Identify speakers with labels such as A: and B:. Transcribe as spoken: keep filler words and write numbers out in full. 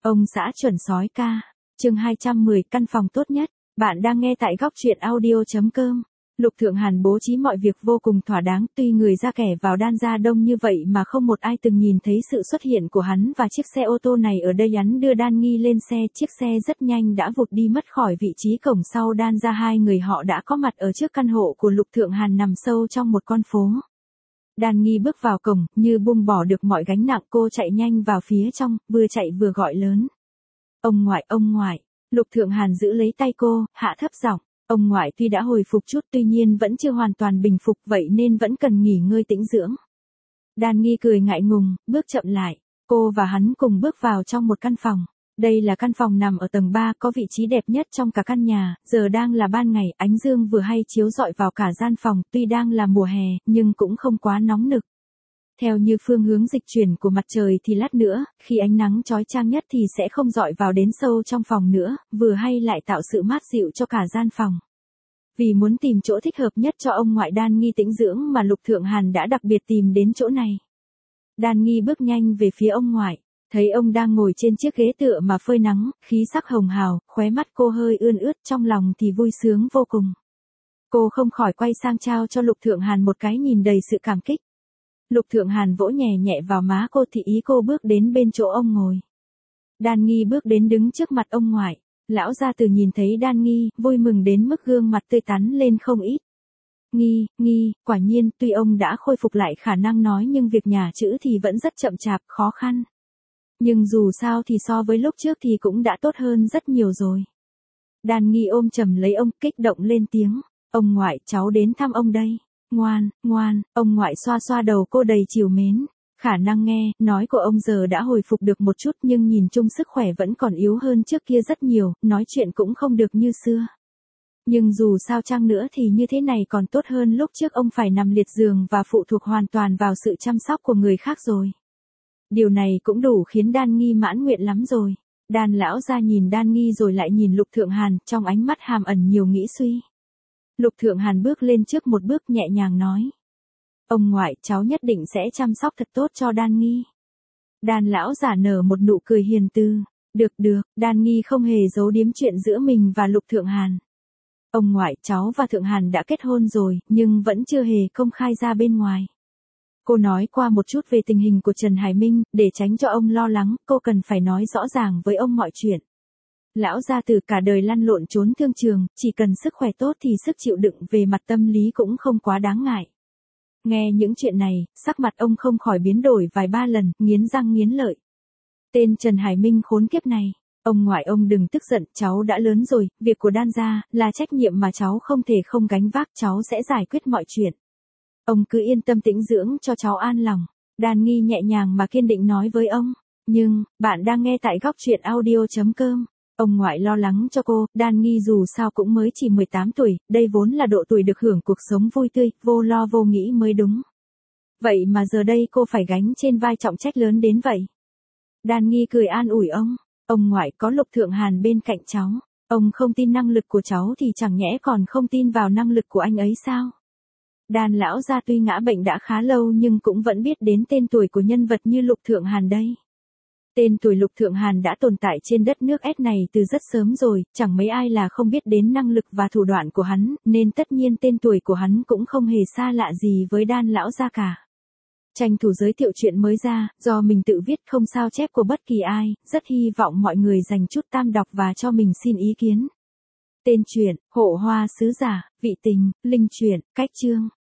A: Ông xã chuẩn sói ca. Chương hai trăm mười, căn phòng tốt nhất. Bạn đang nghe tại góc truyện audio chấm com. Lục Thượng Hàn bố trí mọi việc vô cùng thỏa đáng, tuy người ra kẻ vào đan ra đông như vậy mà không một ai từng nhìn thấy sự xuất hiện của hắn và chiếc xe ô tô này ở đây. Hắn đưa Đan Nghi lên xe, chiếc xe rất nhanh đã vụt đi mất khỏi vị trí cổng sau đan ra. Hai người họ đã có mặt ở trước căn hộ của Lục Thượng Hàn nằm sâu trong một con phố. Đan Nghi bước vào cổng, như buông bỏ được mọi gánh nặng, cô chạy nhanh vào phía trong, vừa chạy vừa gọi lớn. Ông ngoại, ông ngoại. Lục Thượng Hàn giữ lấy tay cô, hạ thấp giọng. Ông ngoại tuy đã hồi phục chút tuy nhiên vẫn chưa hoàn toàn bình phục, vậy nên vẫn cần nghỉ ngơi tĩnh dưỡng. Đan Nghi cười ngại ngùng, bước chậm lại. Cô và hắn cùng bước vào trong một căn phòng. Đây là căn phòng nằm ở tầng ba, có vị trí đẹp nhất trong cả căn nhà. Giờ đang là ban ngày, ánh dương vừa hay chiếu rọi vào cả gian phòng, tuy đang là mùa hè, nhưng cũng không quá nóng nực. Theo như phương hướng dịch chuyển của mặt trời thì lát nữa, khi ánh nắng chói chang nhất thì sẽ không rọi vào đến sâu trong phòng nữa, vừa hay lại tạo sự mát dịu cho cả gian phòng. Vì muốn tìm chỗ thích hợp nhất cho ông ngoại Đan Nghi tĩnh dưỡng mà Lục Thượng Hàn đã đặc biệt tìm đến chỗ này. Đan Nghi bước nhanh về phía ông ngoại, thấy ông đang ngồi trên chiếc ghế tựa mà phơi nắng, khí sắc hồng hào, khóe mắt cô hơi ươn ướt, trong lòng thì vui sướng vô cùng. Cô không khỏi quay sang trao cho Lục Thượng Hàn một cái nhìn đầy sự cảm kích. Lục Thượng Hàn vỗ nhẹ nhẹ vào má cô thì ý cô bước đến bên chỗ ông ngồi. Đan Nghi bước đến đứng trước mặt ông ngoại. Lão gia tử nhìn thấy Đan Nghi, vui mừng đến mức gương mặt tươi tắn lên không ít. Nghi, Nghi, quả nhiên, tuy ông đã khôi phục lại khả năng nói nhưng việc nhả chữ thì vẫn rất chậm chạp, khó khăn. Nhưng dù sao thì so với lúc trước thì cũng đã tốt hơn rất nhiều rồi. Đan Nghi ôm chầm lấy ông, kích động lên tiếng. Ông ngoại, cháu đến thăm ông đây. Ngoan, ngoan, ông ngoại xoa xoa đầu cô đầy trìu mến. Khả năng nghe, nói của ông giờ đã hồi phục được một chút nhưng nhìn chung sức khỏe vẫn còn yếu hơn trước kia rất nhiều, nói chuyện cũng không được như xưa. Nhưng dù sao chăng nữa thì như thế này còn tốt hơn lúc trước ông phải nằm liệt giường và phụ thuộc hoàn toàn vào sự chăm sóc của người khác rồi. Điều này cũng đủ khiến Đan Nghi mãn nguyện lắm rồi. Đan lão ra nhìn Đan Nghi rồi lại nhìn Lục Thượng Hàn, trong ánh mắt hàm ẩn nhiều nghĩ suy. Lục Thượng Hàn bước lên trước một bước nhẹ nhàng nói. Ông ngoại, cháu nhất định sẽ chăm sóc thật tốt cho Đan Nghi. Đan lão giả nở một nụ cười hiền từ. Được được, Đan Nghi không hề giấu giếm chuyện giữa mình và Lục Thượng Hàn. Ông ngoại, cháu và Thượng Hàn đã kết hôn rồi, nhưng vẫn chưa hề công khai ra bên ngoài. Cô nói qua một chút về tình hình của Trần Hải Minh, để tránh cho ông lo lắng, cô cần phải nói rõ ràng với ông mọi chuyện. Lão gia tử cả đời lăn lộn trốn thương trường, chỉ cần sức khỏe tốt thì sức chịu đựng về mặt tâm lý cũng không quá đáng ngại. Nghe những chuyện này, sắc mặt ông không khỏi biến đổi vài ba lần, nghiến răng nghiến lợi. Tên Trần Hải Minh khốn kiếp này. Ông ngoại ông đừng tức giận, cháu đã lớn rồi, việc của Đan gia là trách nhiệm mà cháu không thể không gánh vác, cháu sẽ giải quyết mọi chuyện. Ông cứ yên tâm tĩnh dưỡng cho cháu an lòng. Đan Nghi nhẹ nhàng mà kiên định nói với ông. Nhưng, bạn đang nghe tại góc truyện audio chấm com. Ông ngoại lo lắng cho cô, Đan Nghi dù sao cũng mới chỉ mười tám tuổi, đây vốn là độ tuổi được hưởng cuộc sống vui tươi, vô lo vô nghĩ mới đúng. Vậy mà giờ đây cô phải gánh trên vai trọng trách lớn đến vậy. Đan Nghi cười an ủi ông, ông ngoại có Lục Thượng Hàn bên cạnh cháu, ông không tin năng lực của cháu thì chẳng nhẽ còn không tin vào năng lực của anh ấy sao? Đan lão gia tuy ngã bệnh đã khá lâu nhưng cũng vẫn biết đến tên tuổi của nhân vật như Lục Thượng Hàn đây. Tên tuổi Lục Thượng Hàn đã tồn tại trên đất nước S này từ rất sớm rồi, chẳng mấy ai là không biết đến năng lực và thủ đoạn của hắn, nên tất nhiên tên tuổi của hắn cũng không hề xa lạ gì với Đan lão gia cả. Tranh thủ giới thiệu chuyện mới ra, do mình tự viết không sao chép của bất kỳ ai, rất hy vọng mọi người dành chút tam đọc và cho mình xin ý kiến. Tên truyện, Hộ Hoa Sứ Giả, Vị Tình, Linh truyện, Cách chương.